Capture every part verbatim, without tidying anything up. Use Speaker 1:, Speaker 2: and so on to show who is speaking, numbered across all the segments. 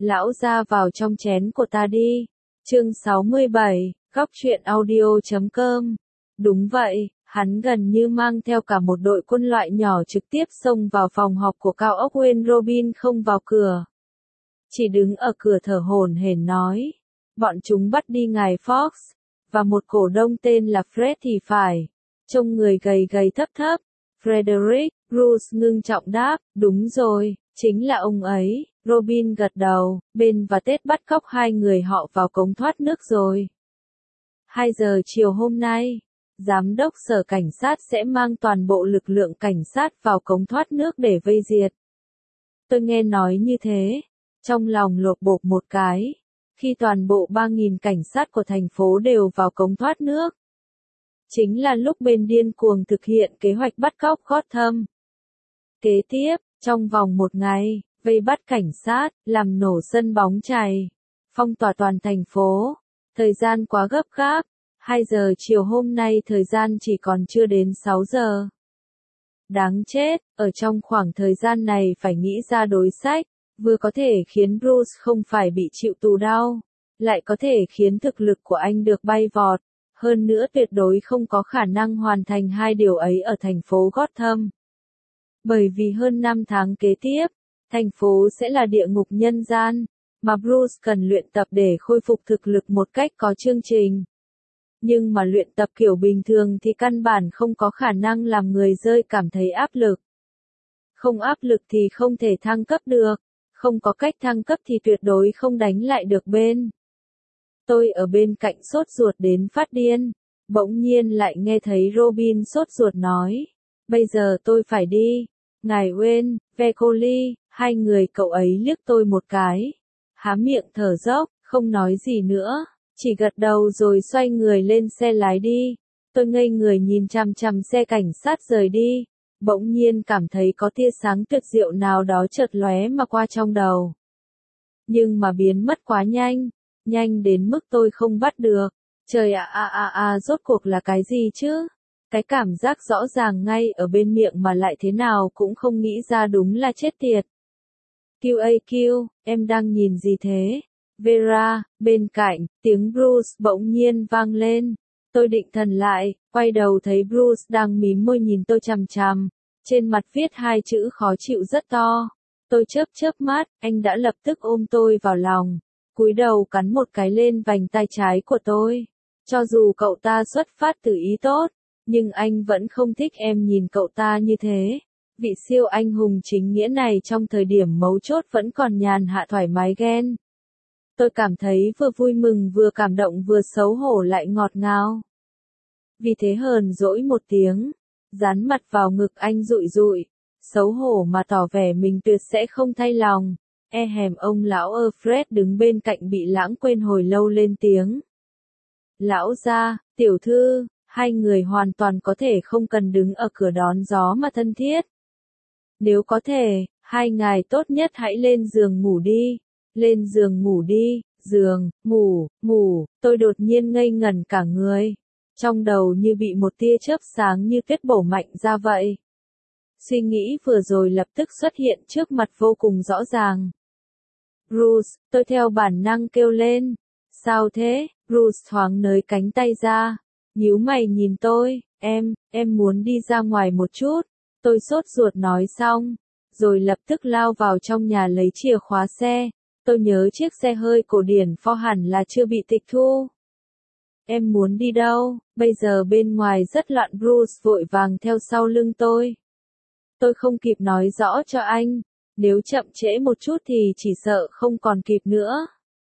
Speaker 1: Lão ra vào trong chén của ta đi. Chương sáu mươi bảy, góc truyện audio chấm com. Đúng vậy, hắn gần như mang theo cả một đội quân loại nhỏ trực tiếp xông vào phòng họp của cao ốc Wayne. Robin không vào cửa, chỉ đứng ở cửa thở hổn hển nói, bọn chúng bắt đi ngài Fox, và một cổ đông tên là Fred thì phải, trông người gầy gầy thấp thấp. Frederick, Bruce ngưng trọng đáp, đúng rồi, chính là ông ấy. Robin gật đầu, Ben và Ted bắt cóc hai người họ vào cống thoát nước rồi. Hai giờ chiều hôm nay, giám đốc sở cảnh sát sẽ mang toàn bộ lực lượng cảnh sát vào cống thoát nước để vây diệt. Tôi nghe nói như thế, trong lòng lột bột một cái, khi toàn bộ ba nghìn cảnh sát của thành phố đều vào cống thoát nước. Chính là lúc Ben điên cuồng thực hiện kế hoạch bắt cóc Gotham. Kế tiếp, trong vòng một ngày, vây bắt cảnh sát, làm nổ sân bóng chày, phong tỏa toàn thành phố. Thời gian quá gấp gáp, hai giờ chiều hôm nay thời gian chỉ còn chưa đến sáu giờ. Đáng chết, ở trong khoảng thời gian này phải nghĩ ra đối sách, vừa có thể khiến Bruce không phải bị chịu tù đau, lại có thể khiến thực lực của anh được bay vọt, hơn nữa tuyệt đối không có khả năng hoàn thành hai điều ấy ở thành phố Gotham. Bởi vì hơn năm tháng kế tiếp, thành phố sẽ là địa ngục nhân gian, mà Bruce cần luyện tập để khôi phục thực lực một cách có chương trình. Nhưng mà luyện tập kiểu bình thường thì căn bản không có khả năng làm người rơi cảm thấy áp lực. Không áp lực thì không thể thăng cấp được, không có cách thăng cấp thì tuyệt đối không đánh lại được Ben. Tôi ở bên cạnh sốt ruột đến phát điên, bỗng nhiên lại nghe thấy Robin sốt ruột nói, bây giờ tôi phải đi. Ngài Wayne, Vecoli, hai người cậu ấy liếc tôi một cái, há miệng thở dốc, không nói gì nữa, chỉ gật đầu rồi xoay người lên xe lái đi. Tôi ngây người nhìn chằm chằm xe cảnh sát rời đi, bỗng nhiên cảm thấy có tia sáng tuyệt diệu nào đó chợt lóe mà qua trong đầu. Nhưng mà biến mất quá nhanh, nhanh đến mức tôi không bắt được. Trời ạ à à à rốt cuộc là cái gì chứ? Cái cảm giác rõ ràng ngay ở bên miệng mà lại thế nào cũng không nghĩ ra, đúng là chết tiệt. quy a quy, em đang nhìn gì thế? Vera, bên cạnh, tiếng Bruce bỗng nhiên vang lên. Tôi định thần lại, quay đầu thấy Bruce đang mím môi nhìn tôi chằm chằm, trên mặt viết hai chữ khó chịu rất to. Tôi chớp chớp mắt, anh đã lập tức ôm tôi vào lòng, cúi đầu cắn một cái lên vành tay trái của tôi. Cho dù cậu ta xuất phát từ ý tốt, nhưng anh vẫn không thích em nhìn cậu ta như thế. Vị siêu anh hùng chính nghĩa này trong thời điểm mấu chốt vẫn còn nhàn hạ thoải mái ghen. Tôi cảm thấy vừa vui mừng vừa cảm động vừa xấu hổ lại ngọt ngào. Vì thế hờn dỗi một tiếng, dán mặt vào ngực anh rụi rụi, xấu hổ mà tỏ vẻ mình tuyệt sẽ không thay lòng. E hèm ông lão Alfred đứng bên cạnh bị lãng quên hồi lâu lên tiếng. Lão gia, tiểu thư, hai người hoàn toàn có thể không cần đứng ở cửa đón gió mà thân thiết. Nếu có thể, hai ngài tốt nhất hãy lên giường ngủ đi. Lên giường ngủ đi, giường, ngủ, ngủ, tôi đột nhiên ngây ngẩn cả người. Trong đầu như bị một tia chớp sáng như tuyết bổ mạnh ra vậy. Suy nghĩ vừa rồi lập tức xuất hiện trước mặt vô cùng rõ ràng. Bruce, tôi theo bản năng kêu lên. Sao thế? Bruce thoáng nới cánh tay ra, nhíu mày nhìn tôi, em, em muốn đi ra ngoài một chút. Tôi sốt ruột nói xong, rồi lập tức lao vào trong nhà lấy chìa khóa xe. Tôi nhớ chiếc xe hơi cổ điển Ford hẳn là chưa bị tịch thu. Em muốn đi đâu? Bây giờ bên ngoài rất loạn. Bruce vội vàng theo sau lưng tôi. Tôi không kịp nói rõ cho anh, nếu chậm trễ một chút thì chỉ sợ không còn kịp nữa.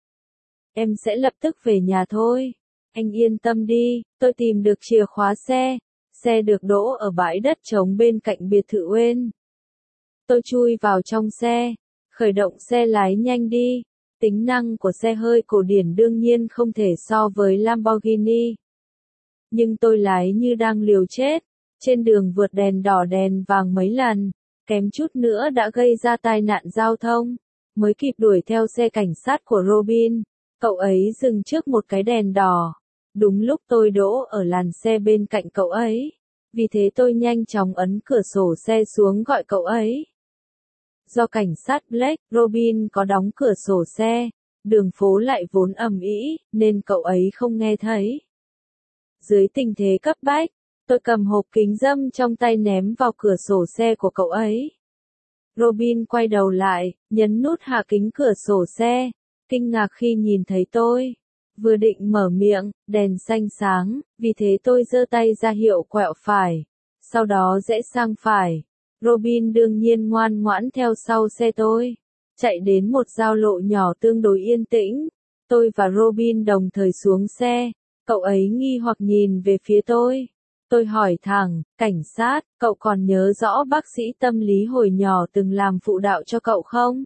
Speaker 1: Em sẽ lập tức về nhà thôi. Anh yên tâm đi, tôi tìm được chìa khóa xe. Xe được đỗ ở bãi đất trống bên cạnh biệt thự Wayne. Tôi chui vào trong xe, khởi động xe lái nhanh đi. Tính năng của xe hơi cổ điển đương nhiên không thể so với Lamborghini. Nhưng tôi lái như đang liều chết, trên đường vượt đèn đỏ đèn vàng mấy lần, kém chút nữa đã gây ra tai nạn giao thông, mới kịp đuổi theo xe cảnh sát của Robin. Cậu ấy dừng trước một cái đèn đỏ, đúng lúc tôi đỗ ở làn xe bên cạnh cậu ấy. Vì thế tôi nhanh chóng ấn cửa sổ xe xuống gọi cậu ấy. Do cảnh sát Black, Robin có đóng cửa sổ xe, đường phố lại vốn ầm ĩ, nên cậu ấy không nghe thấy. Dưới tình thế cấp bách, tôi cầm hộp kính râm trong tay ném vào cửa sổ xe của cậu ấy. Robin quay đầu lại, nhấn nút hạ kính cửa sổ xe, kinh ngạc khi nhìn thấy tôi. Vừa định mở miệng, đèn xanh sáng, vì thế tôi giơ tay ra hiệu quẹo phải, sau đó rẽ sang phải. Robin đương nhiên ngoan ngoãn theo sau xe tôi, chạy đến một giao lộ nhỏ tương đối yên tĩnh. Tôi và Robin đồng thời xuống xe, cậu ấy nghi hoặc nhìn về phía tôi. Tôi hỏi thẳng, cảnh sát, cậu còn nhớ rõ bác sĩ tâm lý hồi nhỏ từng làm phụ đạo cho cậu không?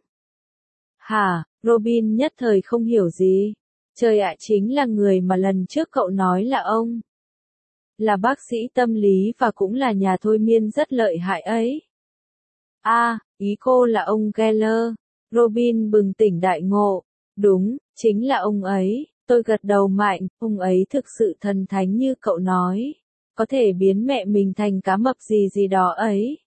Speaker 1: Hả, Robin nhất thời không hiểu gì. Trời ạ, chính là người mà lần trước cậu nói là ông. Là bác sĩ tâm lý và cũng là nhà thôi miên rất lợi hại ấy. À, ý cô là ông Geller. Robin bừng tỉnh đại ngộ. Đúng, chính là ông ấy. Tôi gật đầu mạnh, ông ấy thực sự thần thánh như cậu nói. Có thể biến mẹ mình thành cá mập gì gì đó ấy.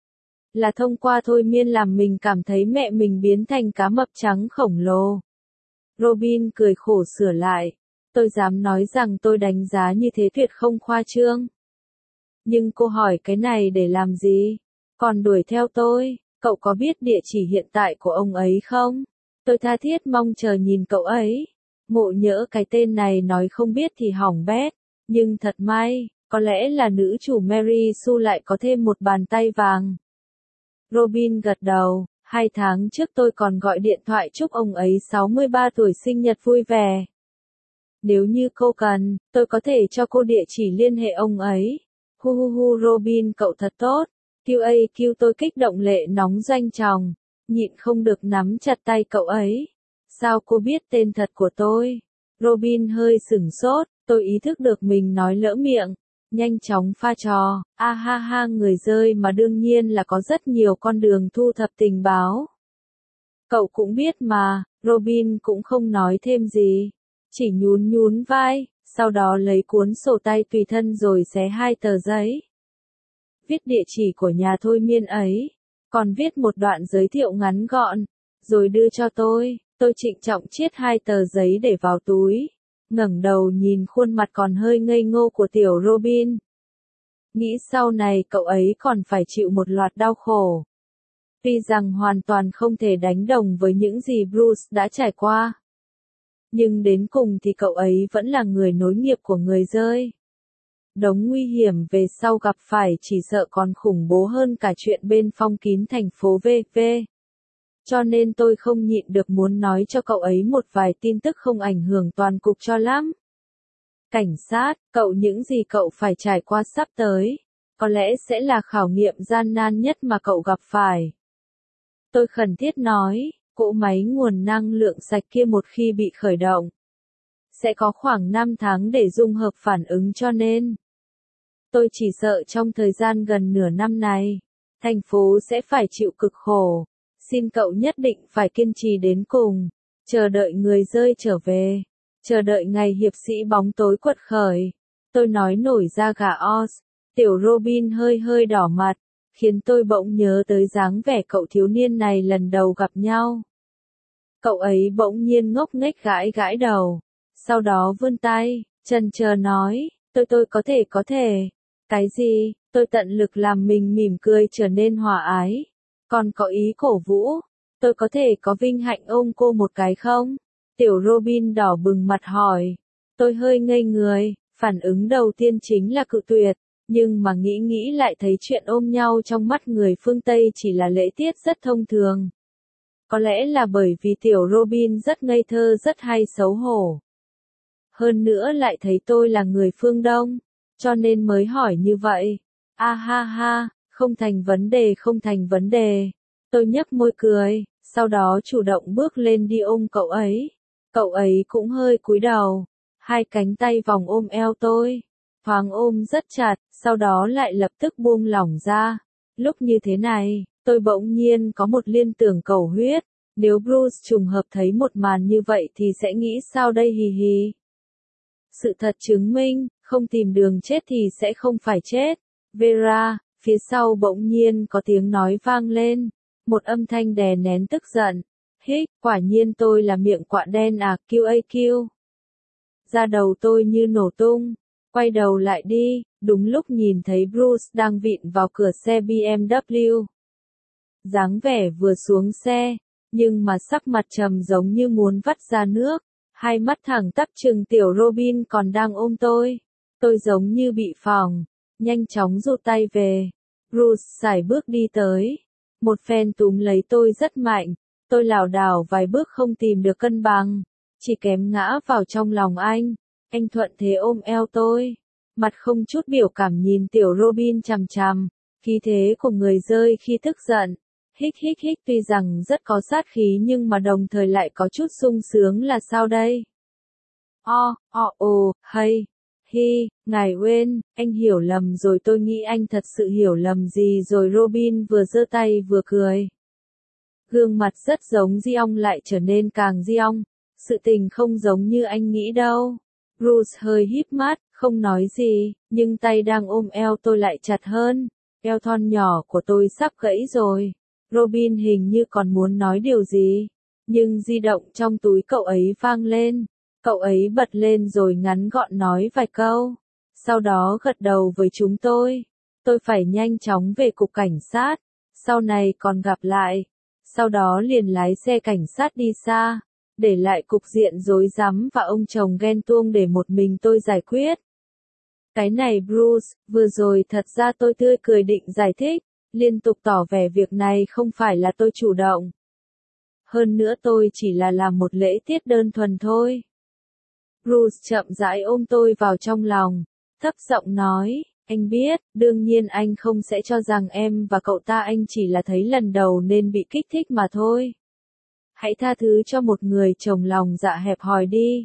Speaker 1: Là thông qua thôi miên làm mình cảm thấy mẹ mình biến thành cá mập trắng khổng lồ. Robin cười khổ sửa lại. Tôi dám nói rằng tôi đánh giá như thế tuyệt không khoa trương. Nhưng cô hỏi cái này để làm gì? Còn đuổi theo tôi, cậu có biết địa chỉ hiện tại của ông ấy không? Tôi tha thiết mong chờ nhìn cậu ấy. Ngộ nhỡ cái tên này nói không biết thì hỏng bét. Nhưng thật may, có lẽ là nữ chủ Mary Sue lại có thêm một bàn tay vàng. Robin gật đầu. Hai tháng trước tôi còn gọi điện thoại chúc ông ấy sáu mươi ba tuổi sinh nhật vui vẻ. Nếu như cô cần, tôi có thể cho cô địa chỉ liên hệ ông ấy. Hu hu hu Robin cậu thật tốt. quy a quy tôi kích động lệ nóng doanh tròng. Nhịn không được nắm chặt tay cậu ấy. Sao cô biết tên thật của tôi? Robin hơi sửng sốt, tôi ý thức được mình nói lỡ miệng. Nhanh chóng pha trò, a ha ha người rơi mà đương nhiên là có rất nhiều con đường thu thập tình báo. Cậu cũng biết mà, Robin cũng không nói thêm gì, chỉ nhún nhún vai, sau đó lấy cuốn sổ tay tùy thân rồi xé hai tờ giấy. Viết địa chỉ của nhà thôi miên ấy, còn viết một đoạn giới thiệu ngắn gọn, rồi đưa cho tôi, tôi trịnh trọng chiết hai tờ giấy để vào túi. Ngẩng đầu nhìn khuôn mặt còn hơi ngây ngô của tiểu Robin. Nghĩ sau này cậu ấy còn phải chịu một loạt đau khổ. Tuy rằng hoàn toàn không thể đánh đồng với những gì Bruce đã trải qua. Nhưng đến cùng thì cậu ấy vẫn là người nối nghiệp của người rơi. Đống nguy hiểm về sau gặp phải chỉ sợ còn khủng bố hơn cả chuyện bên phong kín thành phố vê vê. Cho nên tôi không nhịn được muốn nói cho cậu ấy một vài tin tức không ảnh hưởng toàn cục cho lắm. Cảnh sát, cậu những gì cậu phải trải qua sắp tới, có lẽ sẽ là khảo nghiệm gian nan nhất mà cậu gặp phải. Tôi khẩn thiết nói, cỗ máy nguồn năng lượng sạch kia một khi bị khởi động, sẽ có khoảng năm tháng để dung hợp phản ứng cho nên. Tôi chỉ sợ trong thời gian gần nửa năm này, thành phố sẽ phải chịu cực khổ. Xin cậu nhất định phải kiên trì đến cùng, chờ đợi người rơi trở về, chờ đợi ngày hiệp sĩ bóng tối quật khởi. Tôi nói nổi da gà Oz, tiểu Robin hơi hơi đỏ mặt, khiến tôi bỗng nhớ tới dáng vẻ cậu thiếu niên này lần đầu gặp nhau. Cậu ấy bỗng nhiên ngốc nghếch gãi gãi đầu, sau đó vươn tay, chần chờ nói, tôi tôi có thể có thể. Cái gì? Tôi tận lực làm mình mỉm cười trở nên hòa ái. Còn có ý cổ vũ, tôi có thể có vinh hạnh ôm cô một cái không? Tiểu Robin đỏ bừng mặt hỏi. Tôi hơi ngây người, phản ứng đầu tiên chính là cự tuyệt, nhưng mà nghĩ nghĩ lại thấy chuyện ôm nhau trong mắt người phương Tây chỉ là lễ tiết rất thông thường. Có lẽ là bởi vì tiểu Robin rất ngây thơ rất hay xấu hổ. Hơn nữa lại thấy tôi là người phương Đông, cho nên mới hỏi như vậy. A ha ha. Không thành vấn đề không thành vấn đề. Tôi nhếch môi cười, sau đó chủ động bước lên đi ôm cậu ấy. Cậu ấy cũng hơi cúi đầu, hai cánh tay vòng ôm eo tôi, thoáng ôm rất chặt, sau đó lại lập tức buông lỏng ra. Lúc như thế này, tôi bỗng nhiên có một liên tưởng cầu huyết, nếu Bruce trùng hợp thấy một màn như vậy thì sẽ nghĩ sao đây hì hì. Sự thật chứng minh, không tìm đường chết thì sẽ không phải chết. Vera. Phía sau bỗng nhiên có tiếng nói vang lên. Một âm thanh đè nén tức giận. Hích, quả nhiên tôi là miệng quạ đen à, quy a quy. Da đầu tôi như nổ tung. Quay đầu lại đi, đúng lúc nhìn thấy Bruce đang vịn vào cửa xe bê em vê. Dáng vẻ vừa xuống xe, nhưng mà sắc mặt trầm giống như muốn vắt ra nước, hai mắt thẳng tắp trừng tiểu Robin còn đang ôm tôi. Tôi giống như bị phỏng, nhanh chóng rụt tay về. Bruce sải bước đi tới, một phen túm lấy tôi rất mạnh, tôi lảo đảo vài bước không tìm được cân bằng, chỉ kém ngã vào trong lòng anh. Anh thuận thế ôm eo tôi, mặt không chút biểu cảm nhìn tiểu Robin chằm chằm, khí thế của người rơi khi tức giận. Hích hích hích, tuy rằng rất có sát khí nhưng mà đồng thời lại có chút sung sướng là sao đây? O, o, ồ, hay, hi, ngài quên, anh hiểu lầm rồi, tôi nghĩ anh thật sự hiểu lầm gì rồi. Robin vừa giơ tay vừa cười. Gương mặt rất giống Diong lại trở nên càng Diong, sự tình không giống như anh nghĩ đâu. Bruce hơi híp mắt, không nói gì, nhưng tay đang ôm eo tôi lại chặt hơn. Eo thon nhỏ của tôi sắp gãy rồi. Robin hình như còn muốn nói điều gì, nhưng di động trong túi cậu ấy vang lên. Cậu ấy bật lên rồi ngắn gọn nói vài câu, sau đó gật đầu với chúng tôi. Tôi phải nhanh chóng về cục cảnh sát, sau này còn gặp lại. Sau đó liền lái xe cảnh sát đi xa, để lại cục diện rối rắm và ông chồng ghen tuông để một mình tôi giải quyết. Cái này Bruce, vừa rồi thật ra tôi tươi cười định giải thích, liên tục tỏ vẻ việc này không phải là tôi chủ động. Hơn nữa tôi chỉ là làm một lễ tiết đơn thuần thôi. Bruce chậm rãi ôm tôi vào trong lòng, thấp giọng nói, anh biết, đương nhiên anh không sẽ cho rằng em và cậu ta, anh chỉ là thấy lần đầu nên bị kích thích mà thôi. Hãy tha thứ cho một người chồng lòng dạ hẹp hòi đi.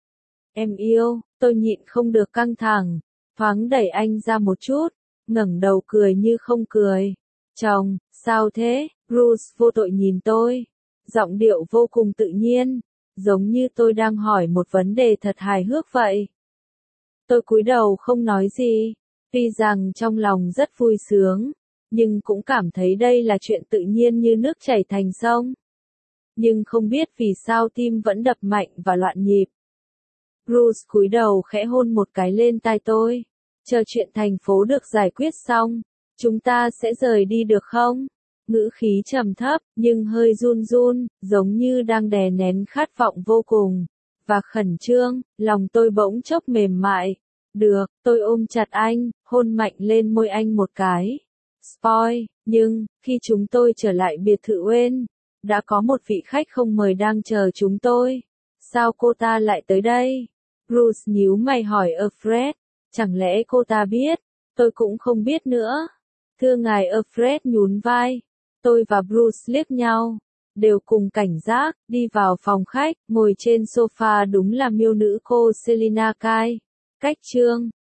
Speaker 1: Em yêu, tôi nhịn không được căng thẳng, thoáng đẩy anh ra một chút, ngẩng đầu cười như không cười. Chồng, sao thế? Bruce vô tội nhìn tôi, giọng điệu vô cùng tự nhiên, giống như tôi đang hỏi một vấn đề thật hài hước vậy. Tôi cúi đầu không nói gì, tuy rằng trong lòng rất vui sướng, nhưng cũng cảm thấy đây là chuyện tự nhiên như nước chảy thành sông. Nhưng không biết vì sao tim vẫn đập mạnh và loạn nhịp. Bruce cúi đầu khẽ hôn một cái lên tai tôi. Chờ chuyện thành phố được giải quyết xong, chúng ta sẽ rời đi được không? Ngữ khí trầm thấp, nhưng hơi run run, giống như đang đè nén khát vọng vô cùng. Và khẩn trương, lòng tôi bỗng chốc mềm mại. Được, tôi ôm chặt anh, hôn mạnh lên môi anh một cái. Spoil, nhưng, khi chúng tôi trở lại biệt thự Wayne, đã có một vị khách không mời đang chờ chúng tôi. Sao cô ta lại tới đây? Bruce nhíu mày hỏi Alfred. Chẳng lẽ cô ta biết? Tôi cũng không biết nữa. Thưa ngài, Alfred nhún vai. Tôi và Bruce liếc nhau, đều cùng cảnh giác, đi vào phòng khách, ngồi trên sofa đúng là miêu nữ cô Selina Kai. Cách chương